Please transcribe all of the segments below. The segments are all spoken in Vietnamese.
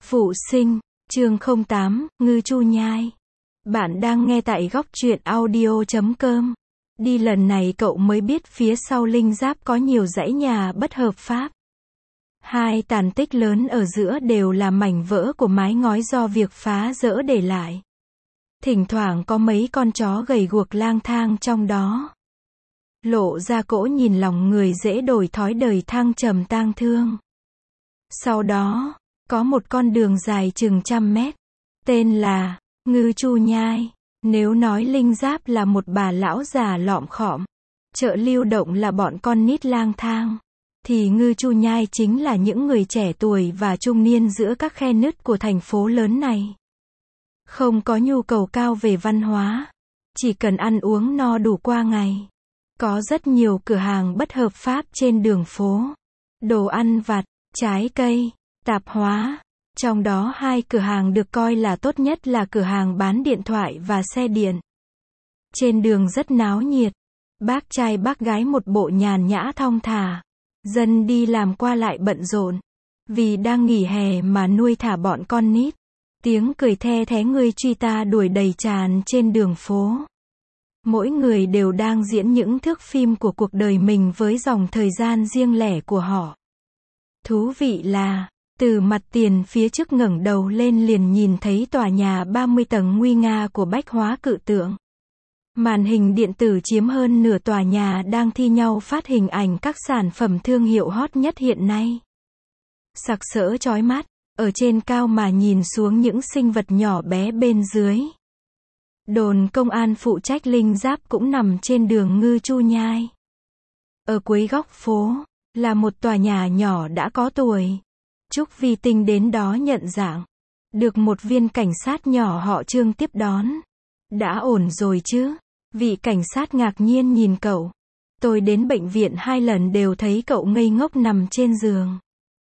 Phụ sinh, chương 08, Ngư Chu Nhai. Bạn đang nghe tại góc truyện audio.com. Đi lần này cậu mới biết phía sau Linh Giáp có nhiều dãy nhà bất hợp pháp. Hai tàn tích lớn ở giữa đều là mảnh vỡ của mái ngói do việc phá dỡ để lại. Thỉnh thoảng có mấy con chó gầy guộc lang thang trong đó. Lộ ra cỗ nhìn lòng người dễ đổi thói đời thăng trầm tang thương. Sau đó, có một con đường dài chừng 100 mét, tên là Ngư Chu Nhai. Nếu nói Linh Giáp là một bà lão già lọm khọm, chợ lưu động là bọn con nít lang thang, thì Ngư Chu Nhai chính là những người trẻ tuổi và trung niên giữa các khe nứt của thành phố lớn này. Không có nhu cầu cao về văn hóa, chỉ cần ăn uống no đủ qua ngày. Có rất nhiều cửa hàng bất hợp pháp trên đường phố, đồ ăn vặt, trái cây, tạp hóa. Trong đó hai cửa hàng được coi là tốt nhất là cửa hàng bán điện thoại và xe điện. Trên đường rất náo nhiệt, bác trai bác gái một bộ nhàn nhã thong thả. Dân đi làm qua lại bận rộn, vì đang nghỉ hè mà nuôi thả bọn con nít. Tiếng cười the thé người truy ta đuổi đầy tràn trên đường phố. Mỗi người đều đang diễn những thước phim của cuộc đời mình với dòng thời gian riêng lẻ của họ. Thú vị là, từ mặt tiền phía trước ngẩng đầu lên liền nhìn thấy tòa nhà 30 tầng nguy nga của Bách Hóa Cự Tượng. Màn hình điện tử chiếm hơn nửa tòa nhà đang thi nhau phát hình ảnh các sản phẩm thương hiệu hot nhất hiện nay. Sặc sỡ chói mắt, ở trên cao mà nhìn xuống những sinh vật nhỏ bé bên dưới. Đồn công an phụ trách Linh Giáp cũng nằm trên đường Ngư Chu Nhai. Ở cuối góc phố, là một tòa nhà nhỏ đã có tuổi. Trúc Vi Tinh đến đó nhận dạng. Được một viên cảnh sát nhỏ họ Trương tiếp đón. Đã ổn rồi chứ? Vị cảnh sát ngạc nhiên nhìn cậu. Tôi đến bệnh viện 2 lần đều thấy cậu ngây ngốc nằm trên giường.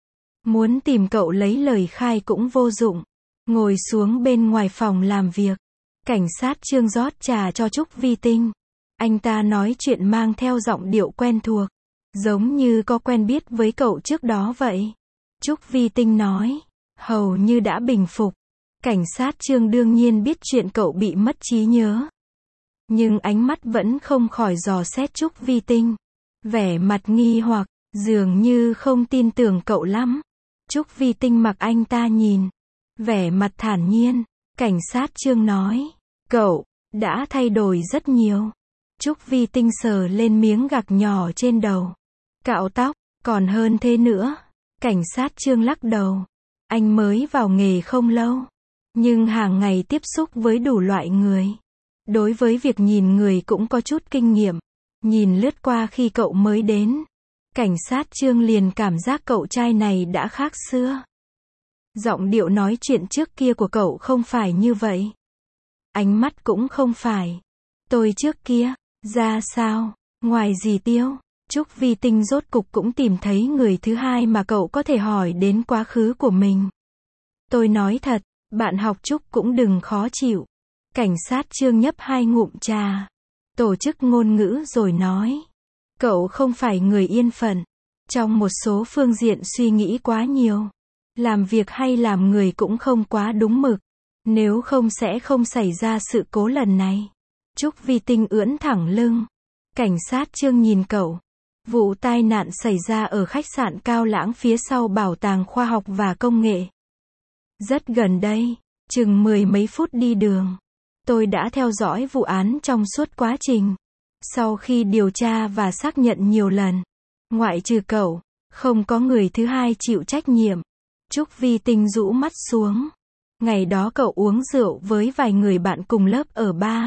Muốn tìm cậu lấy lời khai cũng vô dụng. Ngồi xuống bên ngoài phòng làm việc. Cảnh sát Trương rót trà cho Trúc Vi Tinh. Anh ta nói chuyện mang theo giọng điệu quen thuộc. Giống như có quen biết với cậu trước đó vậy. Trúc Vi Tinh nói, hầu như đã bình phục. Cảnh sát Trương đương nhiên biết chuyện cậu bị mất trí nhớ. Nhưng ánh mắt vẫn không khỏi dò xét Trúc Vi Tinh. Vẻ mặt nghi hoặc, dường như không tin tưởng cậu lắm. Trúc Vi Tinh mặc anh ta nhìn. Vẻ mặt thản nhiên. Cảnh sát Trương nói, cậu đã thay đổi rất nhiều. Trúc Vi Tinh sờ lên miếng gạc nhỏ trên đầu. Cạo tóc, còn hơn thế nữa. Cảnh sát Trương lắc đầu. Anh mới vào nghề không lâu. Nhưng hàng ngày tiếp xúc với đủ loại người. Đối với việc nhìn người cũng có chút kinh nghiệm. Nhìn lướt qua khi cậu mới đến. Cảnh sát Trương liền cảm giác cậu trai này đã khác xưa. Giọng điệu nói chuyện trước kia của cậu không phải như vậy. Ánh mắt cũng không phải. Tôi trước kia, ra sao, ngoài dì Tiêu. Trúc Vi Tinh rốt cục cũng tìm thấy người thứ hai mà cậu có thể hỏi đến quá khứ của mình. Tôi nói thật, bạn học Trúc cũng đừng khó chịu. Cảnh sát Trương nhấp 2 ngụm trà. Tổ chức ngôn ngữ rồi nói. Cậu không phải người yên phận. Trong một số phương diện suy nghĩ quá nhiều. Làm việc hay làm người cũng không quá đúng mực. Nếu không sẽ không xảy ra sự cố lần này. Trúc Vi Tinh ưỡn thẳng lưng. Cảnh sát Trương nhìn cậu. Vụ tai nạn xảy ra ở khách sạn Cao Lãng phía sau Bảo tàng Khoa học và Công nghệ. Rất gần đây, chừng 10 mấy phút đi đường. Tôi đã theo dõi vụ án trong suốt quá trình. Sau khi điều tra và xác nhận nhiều lần, ngoại trừ cậu, không có người thứ hai chịu trách nhiệm. Trúc Vi Tinh rũ mắt xuống. Ngày đó cậu uống rượu với vài người bạn cùng lớp ở bar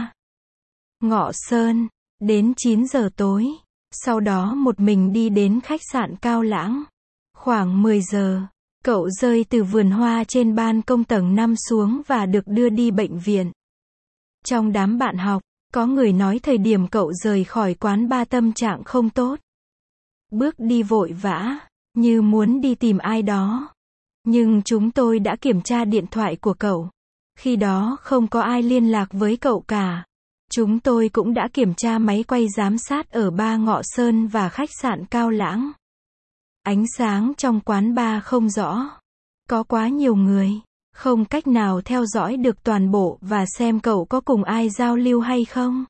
Ngọ Sơn, đến 9 giờ tối. Sau đó một mình đi đến khách sạn Cao Lãng. Khoảng 10 giờ, cậu rơi từ vườn hoa trên ban công tầng 5 xuống và được đưa đi bệnh viện. Trong đám bạn học, có người nói thời điểm cậu rời khỏi quán bar tâm trạng không tốt. Bước đi vội vã, như muốn đi tìm ai đó. Nhưng chúng tôi đã kiểm tra điện thoại của cậu. Khi đó không có ai liên lạc với cậu cả. Chúng tôi cũng đã kiểm tra máy quay giám sát ở bar Ngọ Sơn và khách sạn Cao Lãng. Ánh sáng trong quán bar không rõ. Có quá nhiều người, không cách nào theo dõi được toàn bộ và xem cậu có cùng ai giao lưu hay không.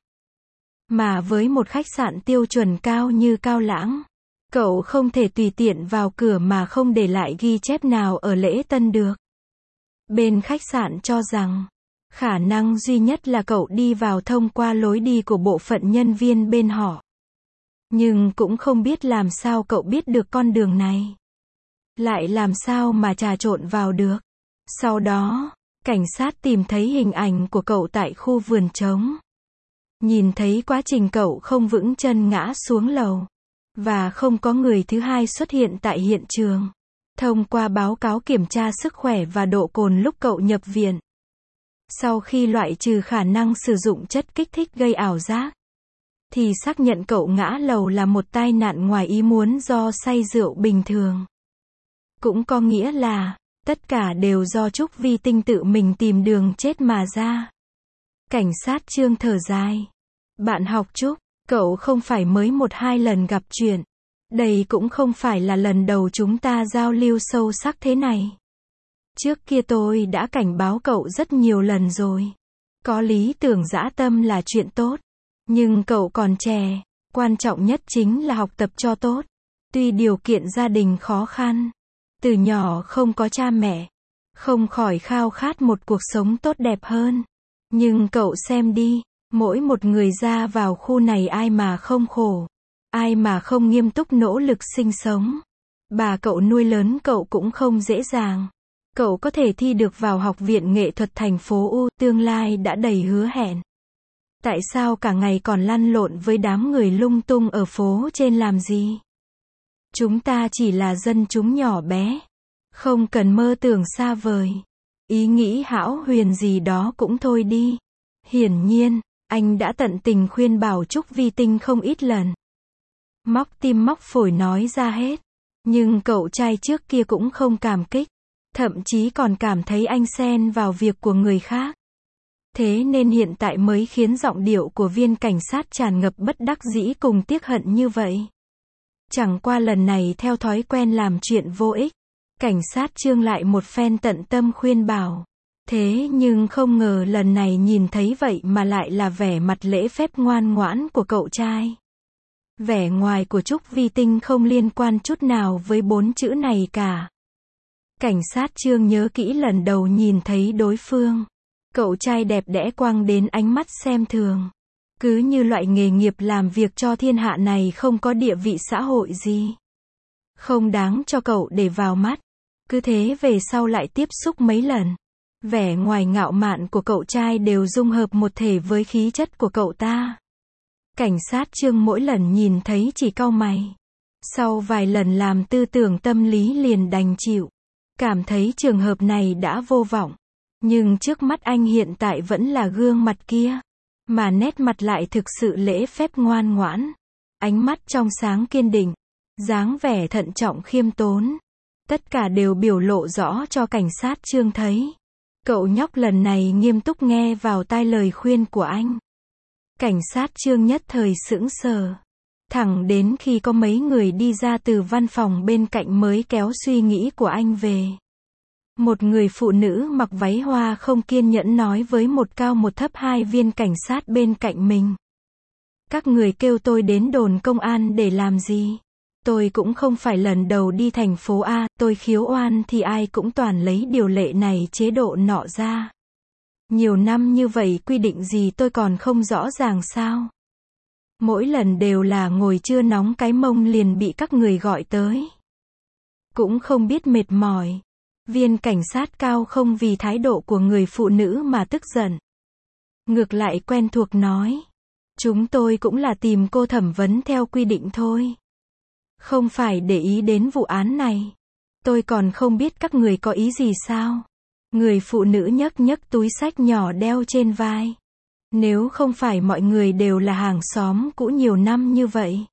Mà với một khách sạn tiêu chuẩn cao như Cao Lãng, cậu không thể tùy tiện vào cửa mà không để lại ghi chép nào ở lễ tân được. Bên khách sạn cho rằng, khả năng duy nhất là cậu đi vào thông qua lối đi của bộ phận nhân viên bên họ. Nhưng cũng không biết làm sao cậu biết được con đường này. Lại làm sao mà trà trộn vào được. Sau đó, cảnh sát tìm thấy hình ảnh của cậu tại khu vườn trống. Nhìn thấy quá trình cậu không vững chân ngã xuống lầu. Và không có người thứ hai xuất hiện tại hiện trường. Thông qua báo cáo kiểm tra sức khỏe và độ cồn lúc cậu nhập viện. Sau khi loại trừ khả năng sử dụng chất kích thích gây ảo giác, thì xác nhận cậu ngã lầu là một tai nạn ngoài ý muốn do say rượu bình thường. Cũng có nghĩa là, tất cả đều do Trúc Vi Tinh tự mình tìm đường chết mà ra. Cảnh sát Trương thở dài. Bạn học Trúc, cậu không phải mới 1-2 lần gặp chuyện. Đây cũng không phải là lần đầu chúng ta giao lưu sâu sắc thế này. Trước kia tôi đã cảnh báo cậu rất nhiều lần rồi. Có lý tưởng dã tâm là chuyện tốt. Nhưng cậu còn trẻ, quan trọng nhất chính là học tập cho tốt. Tuy điều kiện gia đình khó khăn, từ nhỏ không có cha mẹ, không khỏi khao khát một cuộc sống tốt đẹp hơn. Nhưng cậu xem đi, mỗi một người ra vào khu này ai mà không khổ, ai mà không nghiêm túc nỗ lực sinh sống. Bà cậu nuôi lớn cậu cũng không dễ dàng. Cậu có thể thi được vào Học viện Nghệ thuật thành phố U, tương lai đã đầy hứa hẹn. Tại sao cả ngày còn lăn lộn với đám người lung tung ở phố trên làm gì? Chúng ta chỉ là dân chúng nhỏ bé, không cần mơ tưởng xa vời. Ý nghĩ hão huyền gì đó cũng thôi đi. Hiển nhiên, anh đã tận tình khuyên bảo Trúc Vi Tinh không ít lần. Móc tim móc phổi nói ra hết. Nhưng cậu trai trước kia cũng không cảm kích. Thậm chí còn cảm thấy anh xen vào việc của người khác. Thế nên hiện tại mới khiến giọng điệu của viên cảnh sát tràn ngập bất đắc dĩ cùng tiếc hận như vậy. Chẳng qua lần này theo thói quen làm chuyện vô ích, cảnh sát Trương lại một phen tận tâm khuyên bảo. Thế nhưng không ngờ lần này nhìn thấy vậy mà lại là vẻ mặt lễ phép ngoan ngoãn của cậu trai. Vẻ ngoài của Trúc Vi Tinh không liên quan chút nào với 4 chữ này cả. Cảnh sát Trương nhớ kỹ lần đầu nhìn thấy đối phương. Cậu trai đẹp đẽ quăng đến ánh mắt xem thường. Cứ như loại nghề nghiệp làm việc cho thiên hạ này không có địa vị xã hội gì. Không đáng cho cậu để vào mắt. Cứ thế về sau lại tiếp xúc mấy lần. Vẻ ngoài ngạo mạn của cậu trai đều dung hợp một thể với khí chất của cậu ta. Cảnh sát Trương mỗi lần nhìn thấy chỉ cau mày. Sau vài lần làm tư tưởng tâm lý liền đành chịu. Cảm thấy trường hợp này đã vô vọng. Nhưng trước mắt anh hiện tại vẫn là gương mặt kia. Mà nét mặt lại thực sự lễ phép ngoan ngoãn. Ánh mắt trong sáng kiên định. Dáng vẻ thận trọng khiêm tốn. Tất cả đều biểu lộ rõ cho cảnh sát Trương thấy. Cậu nhóc lần này nghiêm túc nghe vào tai lời khuyên của anh. Cảnh sát Trương nhất thời sững sờ. Thẳng đến khi có mấy người đi ra từ văn phòng bên cạnh mới kéo suy nghĩ của anh về. Một người phụ nữ mặc váy hoa không kiên nhẫn nói với một cao một thấp hai viên cảnh sát bên cạnh mình. Các người kêu tôi đến đồn công an để làm gì? Tôi cũng không phải lần đầu đi thành phố A, tôi khiếu oan thì ai cũng toàn lấy điều lệ này chế độ nọ ra. Nhiều năm như vậy quy định gì tôi còn không rõ ràng sao? Mỗi lần đều là ngồi chưa nóng cái mông liền bị các người gọi tới. Cũng không biết mệt mỏi. Viên cảnh sát cao không vì thái độ của người phụ nữ mà tức giận. Ngược lại quen thuộc nói. Chúng tôi cũng là tìm cô thẩm vấn theo quy định thôi. Không phải để ý đến vụ án này. Tôi còn không biết các người có ý gì sao? Người phụ nữ nhấc nhấc túi xách nhỏ đeo trên vai. Nếu không phải mọi người đều là hàng xóm cũ nhiều năm như vậy.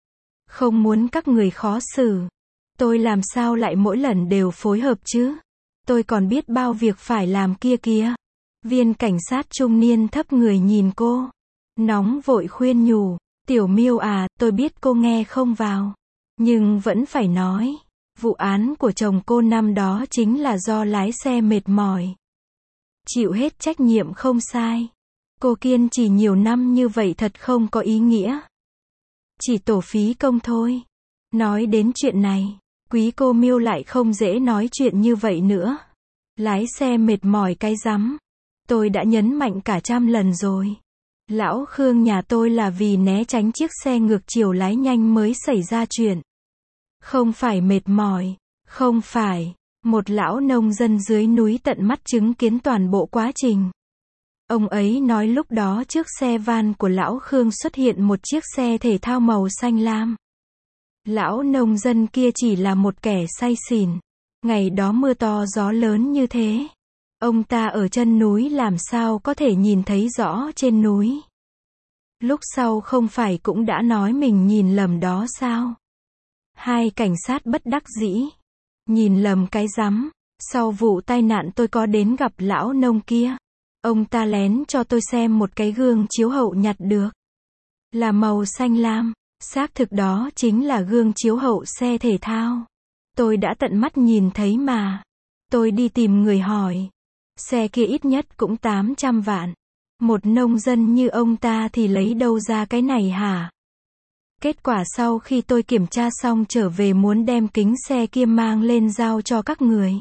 Không muốn các người khó xử. Tôi làm sao lại mỗi lần đều phối hợp chứ? Tôi còn biết bao việc phải làm kia kìa. Viên cảnh sát trung niên thấp người nhìn cô. Nóng vội khuyên nhủ. Tiểu Miêu à, tôi biết cô nghe không vào. Nhưng vẫn phải nói. Vụ án của chồng cô năm đó chính là do lái xe mệt mỏi. Chịu hết trách nhiệm không sai. Cô kiên trì nhiều năm như vậy thật không có ý nghĩa. Chỉ tổ phí công thôi. Nói đến chuyện này, quý cô Miêu lại không dễ nói chuyện như vậy nữa. Lái xe mệt mỏi cái rắm. Tôi đã nhấn mạnh cả 100 lần rồi. Lão Khương nhà tôi là vì né tránh chiếc xe ngược chiều lái nhanh mới xảy ra chuyện. Không phải mệt mỏi, không phải. Một lão nông dân dưới núi tận mắt chứng kiến toàn bộ quá trình. Ông ấy nói lúc đó trước xe van của lão Khương xuất hiện một chiếc xe thể thao màu xanh lam. Lão nông dân kia chỉ là một kẻ say xỉn. Ngày đó mưa to gió lớn như thế. Ông ta ở chân núi làm sao có thể nhìn thấy rõ trên núi. Lúc sau không phải cũng đã nói mình nhìn lầm đó sao? Hai cảnh sát bất đắc dĩ. Nhìn lầm cái rắm. Sau vụ tai nạn tôi có đến gặp lão nông kia. Ông ta lén cho tôi xem một cái gương chiếu hậu nhặt được. Là màu xanh lam. Xác thực đó chính là gương chiếu hậu xe thể thao. Tôi đã tận mắt nhìn thấy mà. Tôi đi tìm người hỏi. Xe kia ít nhất cũng 800 vạn. Một nông dân như ông ta thì lấy đâu ra cái này hả? Kết quả sau khi tôi kiểm tra xong trở về muốn đem kính xe kia mang lên giao cho các người.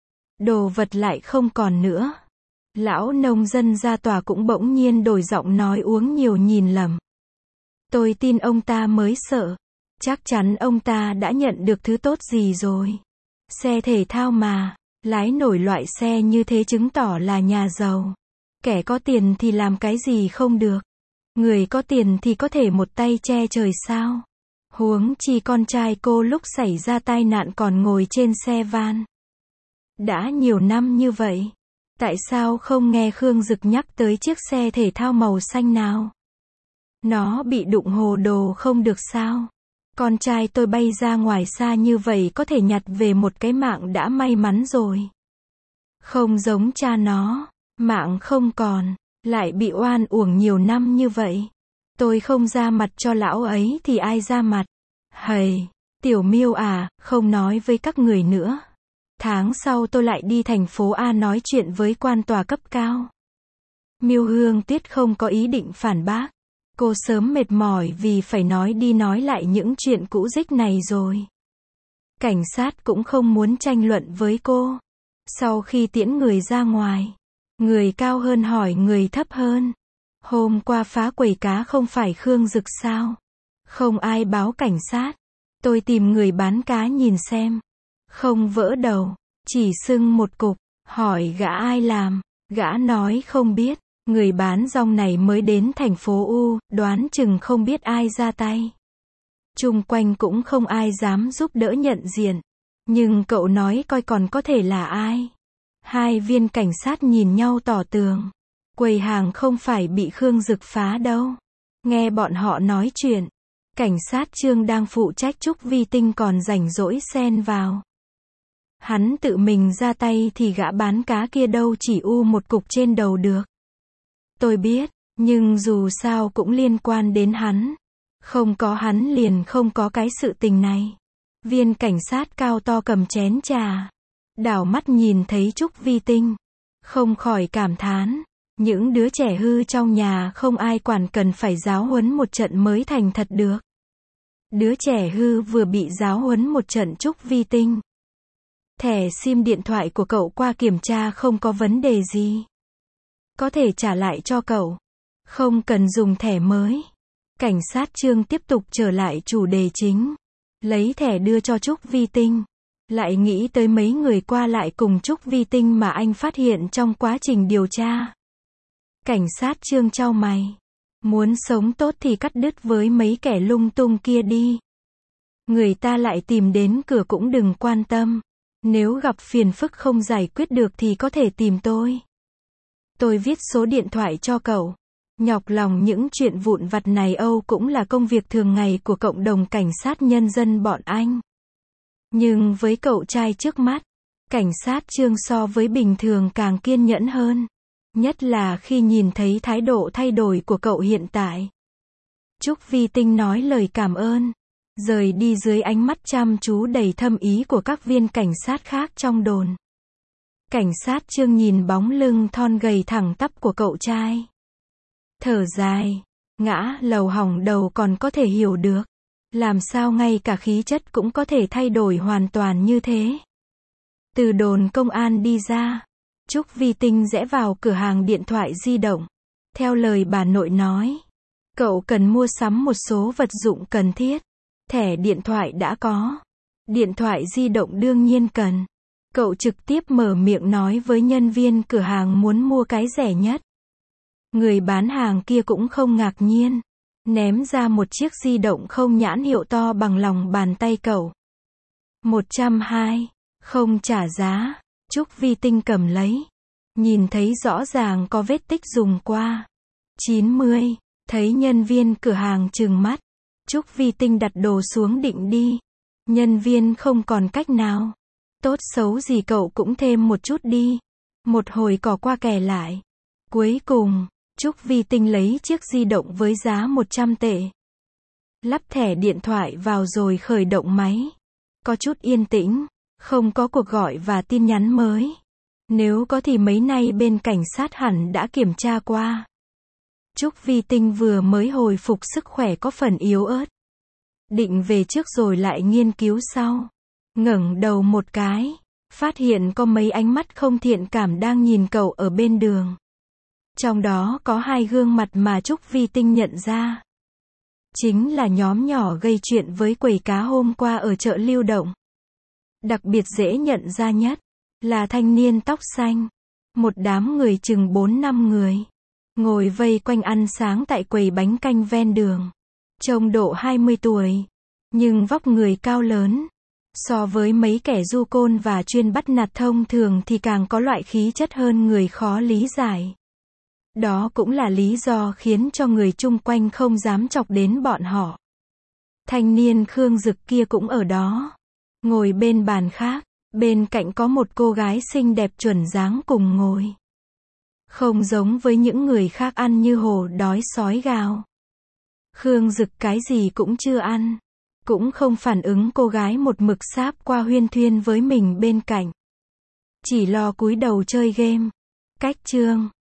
Đồ vật lại không còn nữa. Lão nông dân ra tòa cũng bỗng nhiên đổi giọng nói uống nhiều nhìn lầm. Tôi tin ông ta mới sợ. Chắc chắn ông ta đã nhận được thứ tốt gì rồi. Xe thể thao mà, lái nổi loại xe như thế chứng tỏ là nhà giàu. Kẻ có tiền thì làm cái gì không được. Người có tiền thì có thể một tay che trời sao. Huống chi con trai cô lúc xảy ra tai nạn còn ngồi trên xe van. Đã nhiều năm như vậy. Tại sao không nghe Khương Dực nhắc tới chiếc xe thể thao màu xanh nào? Nó bị đụng hồ đồ không được sao? Con trai tôi bay ra ngoài xa như vậy có thể nhặt về một cái mạng đã may mắn rồi. Không giống cha nó, mạng không còn, lại bị oan uổng nhiều năm như vậy. Tôi không ra mặt cho lão ấy thì ai ra mặt? Hầy, Tiểu Miêu à, không nói với các người nữa. Tháng sau tôi lại đi thành phố A nói chuyện với quan tòa cấp cao. Miêu Hương Tuyết không có ý định phản bác. Cô sớm mệt mỏi vì phải nói đi nói lại những chuyện cũ rích này rồi. Cảnh sát cũng không muốn tranh luận với cô. Sau khi tiễn người ra ngoài, người cao hơn hỏi người thấp hơn. Hôm qua phá quầy cá không phải Khương Dực sao? Không ai báo cảnh sát. Tôi tìm người bán cá nhìn xem. Không vỡ đầu, chỉ sưng một cục. Hỏi gã ai làm? Gã nói không biết. Người bán rong này mới đến thành phố U, đoán chừng không biết ai ra tay. Chung quanh cũng không ai dám giúp đỡ nhận diện. Nhưng cậu nói coi còn có thể là ai? Hai viên cảnh sát nhìn nhau tỏ tường. Quầy hàng không phải bị Khương Dực phá đâu. Nghe bọn họ nói chuyện. Cảnh sát Trương đang phụ trách Trúc Vi Tinh còn rảnh rỗi xen vào. Hắn tự mình ra tay thì gã bán cá kia đâu chỉ u một cục trên đầu được. Tôi biết, nhưng dù sao cũng liên quan đến hắn. Không có hắn liền không có cái sự tình này. Viên cảnh sát cao to cầm chén trà. Đảo mắt nhìn thấy Trúc Vi Tinh. Không khỏi cảm thán. Những đứa trẻ hư trong nhà không ai quản cần phải giáo huấn một trận mới thành thật được. Đứa trẻ hư vừa bị giáo huấn một trận Trúc Vi Tinh. Thẻ SIM điện thoại của cậu qua kiểm tra không có vấn đề gì. Có thể trả lại cho cậu. Không cần dùng thẻ mới. Cảnh sát Trương tiếp tục trở lại chủ đề chính. Lấy thẻ đưa cho Trúc Vi Tinh. Lại nghĩ tới mấy người qua lại cùng Trúc Vi Tinh mà anh phát hiện trong quá trình điều tra. Cảnh sát Trương chau mày. Muốn sống tốt thì cắt đứt với mấy kẻ lung tung kia đi. Người ta lại tìm đến cửa cũng đừng quan tâm. Nếu gặp phiền phức không giải quyết được thì có thể tìm tôi. Tôi viết số điện thoại cho cậu. Nhọc lòng những chuyện vụn vặt này Âu cũng là công việc thường ngày của cộng đồng cảnh sát nhân dân bọn anh. Nhưng với cậu trai trước mắt, cảnh sát Trương so với bình thường càng kiên nhẫn hơn. Nhất là khi nhìn thấy thái độ thay đổi của cậu hiện tại. Trúc Vi Tinh nói lời cảm ơn. rời đi dưới ánh mắt chăm chú đầy thâm ý của các viên cảnh sát khác trong đồn. Cảnh sát Trương nhìn bóng lưng thon gầy thẳng tắp của cậu trai. Thở dài, ngã lầu hỏng đầu còn có thể hiểu được. Làm sao ngay cả khí chất cũng có thể thay đổi hoàn toàn như thế. Từ đồn công an đi ra, Trúc Vi Tinh rẽ vào cửa hàng điện thoại di động. Theo lời bà nội nói, cậu cần mua sắm một số vật dụng cần thiết. Thẻ điện thoại đã có. Điện thoại di động đương nhiên cần. Cậu trực tiếp mở miệng nói với nhân viên cửa hàng muốn mua cái rẻ nhất. Người bán hàng kia cũng không ngạc nhiên. Ném ra một chiếc di động không nhãn hiệu to bằng lòng bàn tay cậu. 120. Không trả giá. Trúc Vi Tinh cầm lấy. Nhìn thấy rõ ràng có vết tích dùng qua. 90. Thấy nhân viên cửa hàng trừng mắt. Trúc Vi Tinh đặt đồ xuống định đi. Nhân viên không còn cách nào. Tốt xấu gì cậu cũng thêm một chút đi. Một hồi cò qua kè lại. Cuối cùng, Trúc Vi Tinh lấy chiếc di động với giá 100 tệ. Lắp thẻ điện thoại vào rồi khởi động máy. Có chút yên tĩnh, không có cuộc gọi và tin nhắn mới. Nếu có thì mấy nay bên cảnh sát hẳn đã kiểm tra qua. Trúc Vi Tinh vừa mới hồi phục sức khỏe có phần yếu ớt. Định về trước rồi lại nghiên cứu sau. Ngẩng đầu một cái, phát hiện có mấy ánh mắt không thiện cảm đang nhìn cậu ở bên đường. Trong đó có hai gương mặt mà Trúc Vi Tinh nhận ra. Chính là nhóm nhỏ gây chuyện với quầy cá hôm qua ở chợ lưu động. Đặc biệt dễ nhận ra nhất là thanh niên tóc xanh. Một đám người chừng 4-5 người. Ngồi vây quanh ăn sáng tại quầy bánh canh ven đường. Trông độ 20 tuổi. Nhưng vóc người cao lớn. So với mấy kẻ du côn và chuyên bắt nạt thông thường thì càng có loại khí chất hơn người khó lý giải. Đó cũng là lý do khiến cho người chung quanh không dám chọc đến bọn họ. Thanh niên Khương Dực kia cũng ở đó. Ngồi bên bàn khác, bên cạnh có một cô gái xinh đẹp chuẩn dáng cùng ngồi. Không giống với những người khác ăn như hổ đói sói gào. Khương Dực cái gì cũng chưa ăn. Cũng không phản ứng cô gái một mực sáp qua huyên thuyên với mình bên cạnh. Chỉ lo cúi đầu chơi game. Cách Trương